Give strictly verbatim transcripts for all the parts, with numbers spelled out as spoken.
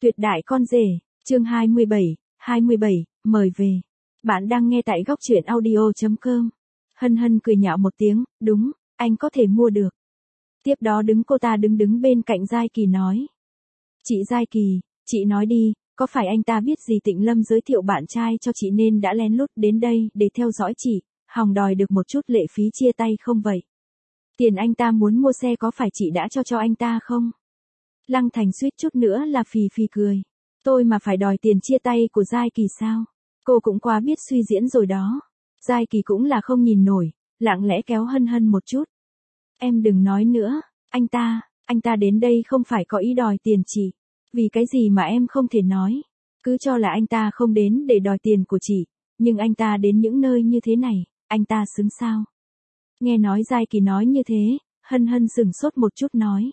Tuyệt đại con rể, chương hai mươi bảy, hai mươi bảy, mời về. Bạn đang nghe tại góc truyện audio chấm com. Hân hân cười nhạo một tiếng, đúng, anh có thể mua được. Tiếp đó đứng cô ta đứng đứng bên cạnh Giai Kỳ nói. Chị Giai Kỳ, chị nói đi, có phải anh ta biết gì Tịnh Lâm giới thiệu bạn trai cho chị nên đã lén lút đến đây để theo dõi chị, hòng đòi được một chút lệ phí chia tay không vậy? Tiền anh ta muốn mua xe có phải chị đã cho cho anh ta không? Lăng Thành suýt chút nữa là phì phì cười. Tôi mà phải đòi tiền chia tay của Giai Kỳ sao? Cô cũng quá biết suy diễn rồi đó. Giai Kỳ cũng là không nhìn nổi, lặng lẽ kéo Hân Hân một chút. Em đừng nói nữa, anh ta, anh ta đến đây không phải có ý đòi tiền chị. Vì cái gì mà em không thể nói. Cứ cho là anh ta không đến để đòi tiền của chị, nhưng anh ta đến những nơi như thế này, anh ta xứng sao? Nghe nói Giai Kỳ nói như thế, Hân Hân sửng sốt một chút nói.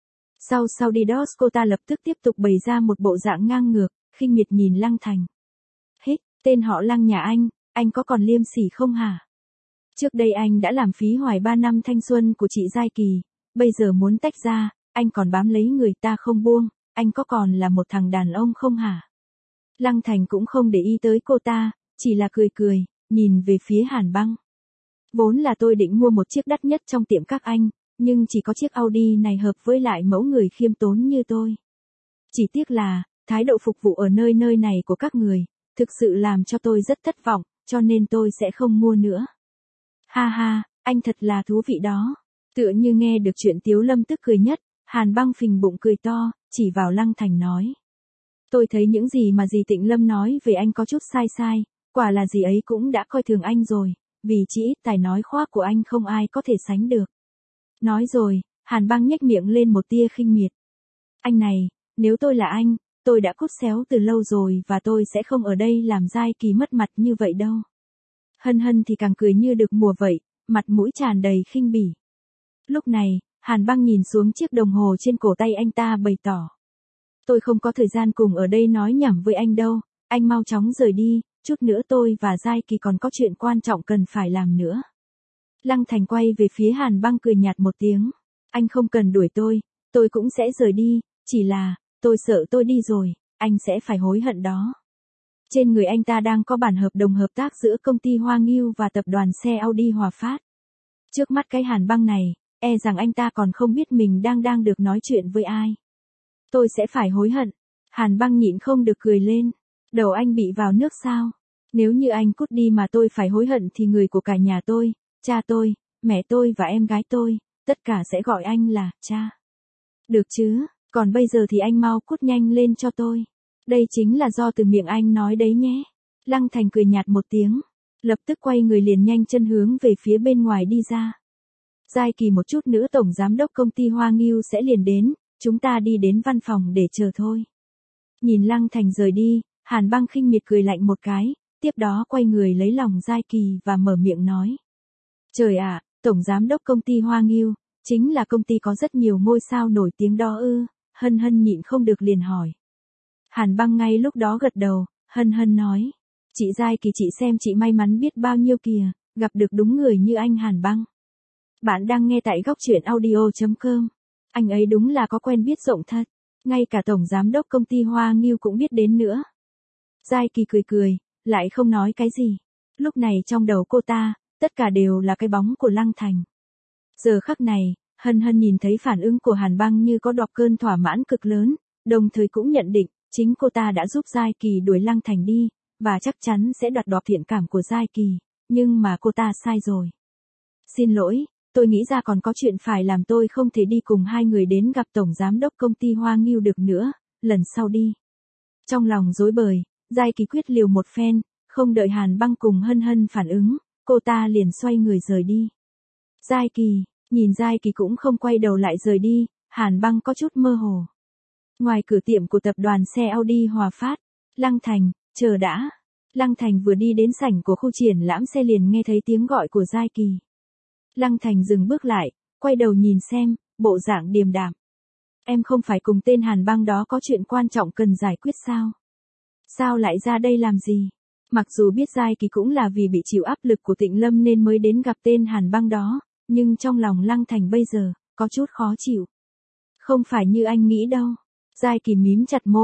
Sau sau đi đó cô ta lập tức tiếp tục bày ra một bộ dạng ngang ngược, khinh miệt nhìn Lăng Thành. Hít, tên họ Lăng nhà anh, anh có còn liêm sỉ không hả? Trước đây anh đã làm phí hoài ba năm thanh xuân của chị Giai Kỳ, bây giờ muốn tách ra, anh còn bám lấy người ta không buông, anh có còn là một thằng đàn ông không hả? Lăng Thành cũng không để ý tới cô ta, chỉ là cười cười, nhìn về phía Hàn Băng. Vốn là tôi định mua một chiếc đắt nhất trong tiệm các anh, nhưng chỉ có chiếc Audi này hợp với lại mẫu người khiêm tốn như tôi. Chỉ tiếc là, thái độ phục vụ ở nơi nơi này của các người, thực sự làm cho tôi rất thất vọng, cho nên tôi sẽ không mua nữa. Ha ha, anh thật là thú vị đó. Tựa như nghe được chuyện Tiếu Lâm tức cười nhất, Hàn Băng phình bụng cười to, chỉ vào Lăng Thành nói. Tôi thấy những gì mà dì Tịnh Lâm nói về anh có chút sai sai, quả là dì ấy cũng đã coi thường anh rồi, vì chỉ ít tài nói khoác của anh không ai có thể sánh được. Nói rồi, Hàn Băng nhếch miệng lên một tia khinh miệt. Anh này, nếu tôi là anh, tôi đã cút xéo từ lâu rồi và tôi sẽ không ở đây làm Giai Kỳ mất mặt như vậy đâu. Hân Hân thì càng cười như được mùa vậy, mặt mũi tràn đầy khinh bỉ. Lúc này, Hàn Băng nhìn xuống chiếc đồng hồ trên cổ tay anh ta bày tỏ. Tôi không có thời gian cùng ở đây nói nhảm với anh đâu, anh mau chóng rời đi, chút nữa tôi và Giai Kỳ còn có chuyện quan trọng cần phải làm nữa. Lăng Thành quay về phía Hàn Băng cười nhạt một tiếng. Anh không cần đuổi tôi, tôi cũng sẽ rời đi, chỉ là, tôi sợ tôi đi rồi, anh sẽ phải hối hận đó. Trên người anh ta đang có bản hợp đồng hợp tác giữa công ty Hoa Ngưu và tập đoàn xe Audi Hòa Phát. Trước mắt cái Hàn Băng này, e rằng anh ta còn không biết mình đang đang được nói chuyện với ai. Tôi sẽ phải hối hận. Hàn Băng nhịn không được cười lên. Đầu anh bị vào nước sao? Nếu như anh cút đi mà tôi phải hối hận thì người của cả nhà tôi, cha tôi, mẹ tôi và em gái tôi, tất cả sẽ gọi anh là cha. Được chứ, còn bây giờ thì anh mau cút nhanh lên cho tôi. Đây chính là do từ miệng anh nói đấy nhé. Lăng Thành cười nhạt một tiếng, lập tức quay người liền nhanh chân hướng về phía bên ngoài đi ra. Giai Kỳ một chút nữa tổng giám đốc công ty Hoa Ngưu sẽ liền đến, chúng ta đi đến văn phòng để chờ thôi. Nhìn Lăng Thành rời đi, Hàn Băng khinh miệt cười lạnh một cái, tiếp đó quay người lấy lòng Giai Kỳ và mở miệng nói. Trời ạ, tổng giám đốc công ty Hoa Ngưu, chính là công ty có rất nhiều ngôi sao nổi tiếng đó ư? Hân Hân nhịn không được liền hỏi. Hàn Băng ngay lúc đó gật đầu, Hân Hân nói. Chị Giai Kỳ chị xem chị may mắn biết bao nhiêu kìa, gặp được đúng người như anh Hàn Băng. Bạn đang nghe tại góc truyện audio chấm com. Anh ấy đúng là có quen biết rộng thật, ngay cả tổng giám đốc công ty Hoa Ngưu cũng biết đến nữa. Giai Kỳ cười cười, lại không nói cái gì. Lúc này trong đầu cô ta, tất cả đều là cái bóng của Lăng Thành. Giờ khắc này, Hân Hân nhìn thấy phản ứng của Hàn Băng như có đọt cơn thỏa mãn cực lớn, đồng thời cũng nhận định, chính cô ta đã giúp Giai Kỳ đuổi Lăng Thành đi, và chắc chắn sẽ đoạt đoạt thiện cảm của Giai Kỳ, nhưng mà cô ta sai rồi. Xin lỗi, tôi nghĩ ra còn có chuyện phải làm tôi không thể đi cùng hai người đến gặp tổng giám đốc công ty Hoa Ngưu được nữa, lần sau đi. Trong lòng rối bời, Giai Kỳ quyết liều một phen, không đợi Hàn Băng cùng Hân Hân phản ứng, cô ta liền xoay người rời đi. Giai Kỳ, nhìn Giai Kỳ cũng không quay đầu lại rời đi, Hàn Băng có chút mơ hồ. Ngoài cửa tiệm của tập đoàn xe Audi Hòa Phát, Lăng Thành, chờ đã. Lăng Thành vừa đi đến sảnh của khu triển lãm xe liền nghe thấy tiếng gọi của Giai Kỳ. Lăng Thành dừng bước lại, quay đầu nhìn xem, bộ dạng điềm đạm. Em không phải cùng tên Hàn Băng đó có chuyện quan trọng cần giải quyết sao? Sao lại ra đây làm gì? Mặc dù biết Giai Kỳ cũng là vì bị chịu áp lực của Tịnh Lâm nên mới đến gặp tên Hàn Băng đó, nhưng trong lòng Lăng Thành bây giờ, có chút khó chịu. Không phải như anh nghĩ đâu. Giai Kỳ mím chặt môi,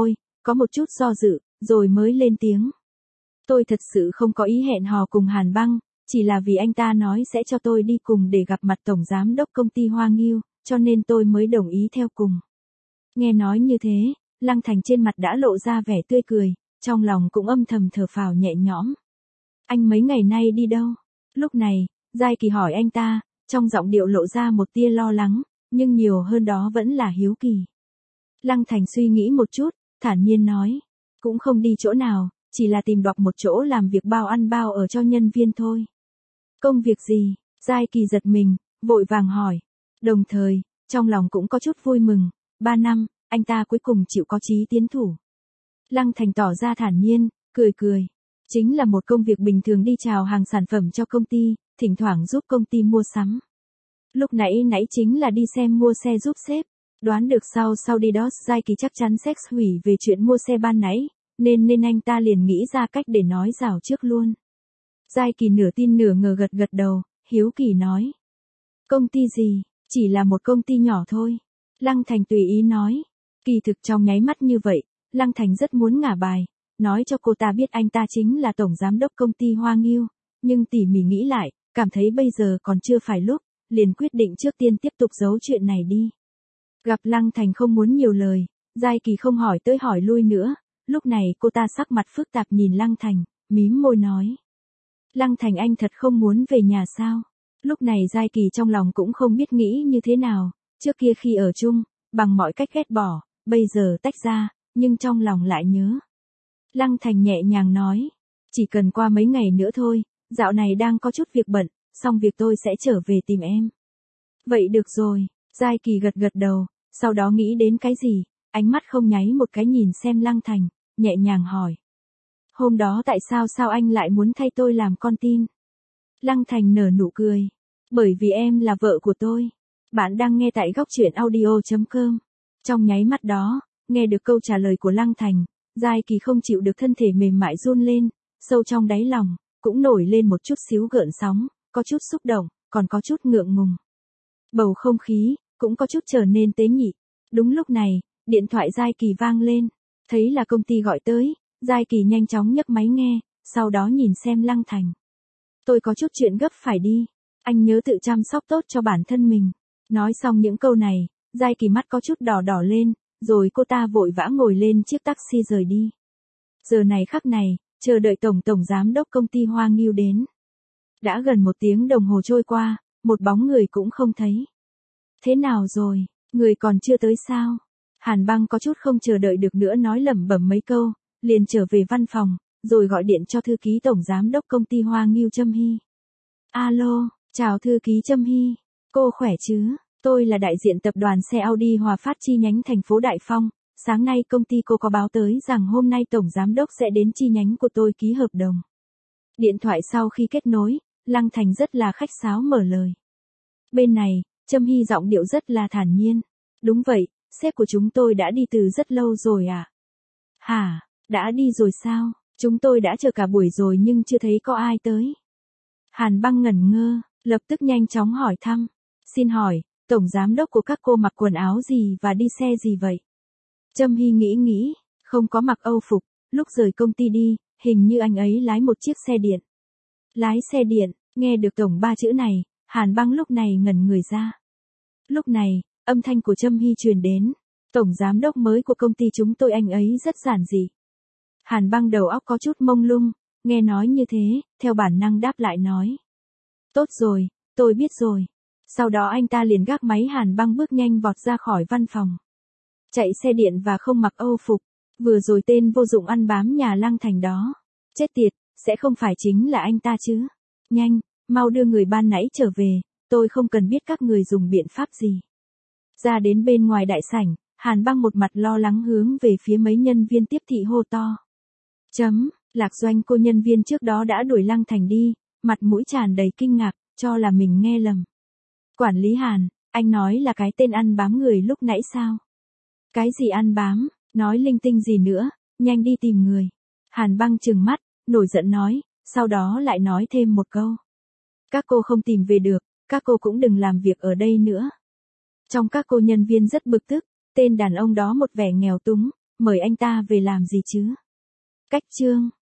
có một chút do dự, rồi mới lên tiếng. Tôi thật sự không có ý hẹn hò cùng Hàn Băng, chỉ là vì anh ta nói sẽ cho tôi đi cùng để gặp mặt tổng giám đốc công ty Hoa Nghiêu, cho nên tôi mới đồng ý theo cùng. Nghe nói như thế, Lăng Thành trên mặt đã lộ ra vẻ tươi cười, trong lòng cũng âm thầm thở phào nhẹ nhõm. Anh mấy ngày nay đi đâu? Lúc này, Giai Kỳ hỏi anh ta, trong giọng điệu lộ ra một tia lo lắng, nhưng nhiều hơn đó vẫn là hiếu kỳ. Lăng Thành suy nghĩ một chút, thản nhiên nói, cũng không đi chỗ nào, chỉ là tìm đọc một chỗ làm việc bao ăn bao ở cho nhân viên thôi. Công việc gì? Giai Kỳ giật mình, vội vàng hỏi. Đồng thời, trong lòng cũng có chút vui mừng, ba năm, anh ta cuối cùng chịu có chí tiến thủ. Lăng Thành tỏ ra thản nhiên, cười cười. Chính là một công việc bình thường đi chào hàng sản phẩm cho công ty, thỉnh thoảng giúp công ty mua sắm. Lúc nãy nãy chính là đi xem mua xe giúp sếp. Đoán được sau sau đi đó Giai Kỳ chắc chắn sẽ hủy về chuyện mua xe ban nãy, nên nên anh ta liền nghĩ ra cách để nói rào trước luôn. Giai Kỳ nửa tin nửa ngờ gật gật đầu, hiếu kỳ nói. Công ty gì? Chỉ là một công ty nhỏ thôi. Lăng Thành tùy ý nói. Kỳ thực trong nháy mắt như vậy, Lăng Thành rất muốn ngả bài, nói cho cô ta biết anh ta chính là tổng giám đốc công ty Hoa Nghiêu, nhưng tỉ mỉ nghĩ lại, cảm thấy bây giờ còn chưa phải lúc, liền quyết định trước tiên tiếp tục giấu chuyện này đi. Gặp Lăng Thành không muốn nhiều lời, Giai Kỳ không hỏi tới hỏi lui nữa, lúc này cô ta sắc mặt phức tạp nhìn Lăng Thành, mím môi nói. Lăng Thành anh thật không muốn về nhà sao? Lúc này Giai Kỳ trong lòng cũng không biết nghĩ như thế nào, trước kia khi ở chung, bằng mọi cách ghét bỏ, bây giờ tách ra, nhưng trong lòng lại nhớ. Lăng Thành nhẹ nhàng nói, chỉ cần qua mấy ngày nữa thôi, dạo này đang có chút việc bận, xong việc tôi sẽ trở về tìm em. Vậy được rồi, Giai Kỳ gật gật đầu, sau đó nghĩ đến cái gì, ánh mắt không nháy một cái nhìn xem Lăng Thành, nhẹ nhàng hỏi. Hôm đó tại sao sao anh lại muốn thay tôi làm con tin? Lăng Thành nở nụ cười. Bởi vì em là vợ của tôi. Bạn đang nghe tại góc truyện audio chấm com. Trong nháy mắt đó, nghe được câu trả lời của Lăng Thành, Giai Kỳ không chịu được thân thể mềm mại run lên, sâu trong đáy lòng, cũng nổi lên một chút xíu gợn sóng, có chút xúc động, còn có chút ngượng ngùng. Bầu không khí, cũng có chút trở nên tế nhị. Đúng lúc này, điện thoại Giai Kỳ vang lên, thấy là công ty gọi tới, Giai Kỳ nhanh chóng nhấc máy nghe, sau đó nhìn xem Lăng Thành. Tôi có chút chuyện gấp phải đi, anh nhớ tự chăm sóc tốt cho bản thân mình. Nói xong những câu này, Giai Kỳ mắt có chút đỏ đỏ lên, rồi cô ta vội vã ngồi lên chiếc taxi rời đi. Giờ này khắc này, chờ đợi tổng tổng giám đốc công ty Hoa Nghiêu đến. Đã gần một tiếng đồng hồ trôi qua, một bóng người cũng không thấy. Thế nào rồi, người còn chưa tới sao? Hàn Băng có chút không chờ đợi được nữa nói lẩm bẩm mấy câu, liền trở về văn phòng, rồi gọi điện cho thư ký tổng giám đốc công ty Hoa Nghiêu Trâm Hy. Alo, chào thư ký Trâm Hy, cô khỏe chứ? Tôi là đại diện tập đoàn xe Audi Hòa Phát chi nhánh thành phố Đại Phong, sáng nay công ty cô có báo tới rằng hôm nay tổng giám đốc sẽ đến chi nhánh của tôi ký hợp đồng. Điện thoại sau khi kết nối, Lăng Thành rất là khách sáo mở lời. Bên này, Trâm Hy giọng điệu rất là thản nhiên. Đúng vậy, sếp của chúng tôi đã đi từ rất lâu rồi à? Hả, đã đi rồi sao? Chúng tôi đã chờ cả buổi rồi nhưng chưa thấy có ai tới. Hàn Băng ngẩn ngơ, lập tức nhanh chóng hỏi thăm. Xin hỏi, tổng giám đốc của các cô mặc quần áo gì và đi xe gì vậy? Trâm Hy nghĩ nghĩ, không có mặc Âu phục, lúc rời công ty đi, hình như anh ấy lái một chiếc xe điện. Lái xe điện, nghe được tổng ba chữ này, Hàn Băng lúc này ngẩn người ra. Lúc này, âm thanh của Trâm Hy truyền đến. Tổng giám đốc mới của công ty chúng tôi anh ấy rất giản dị. Hàn Băng đầu óc có chút mông lung, nghe nói như thế, theo bản năng đáp lại nói. Tốt rồi, tôi biết rồi. Sau đó anh ta liền gác máy. Hàn Băng bước nhanh vọt ra khỏi văn phòng. Chạy xe điện và không mặc Âu phục, vừa rồi tên vô dụng ăn bám nhà Lăng Thành đó. Chết tiệt, sẽ không phải chính là anh ta chứ. Nhanh, mau đưa người ban nãy trở về, tôi không cần biết các người dùng biện pháp gì. Ra đến bên ngoài đại sảnh, Hàn Băng một mặt lo lắng hướng về phía mấy nhân viên tiếp thị hô to. Chấm, Lạc Doanh cô nhân viên trước đó đã đuổi Lăng Thành đi, mặt mũi tràn đầy kinh ngạc, cho là mình nghe lầm. Quản lý Hàn, anh nói là cái tên ăn bám người lúc nãy sao? Cái gì ăn bám, nói linh tinh gì nữa, nhanh đi tìm người. Hàn Băng trừng mắt, nổi giận nói, sau đó lại nói thêm một câu. Các cô không tìm về được, các cô cũng đừng làm việc ở đây nữa. Trong các cô nhân viên rất bực tức, tên đàn ông đó một vẻ nghèo túng, mời anh ta về làm gì chứ? Cách chương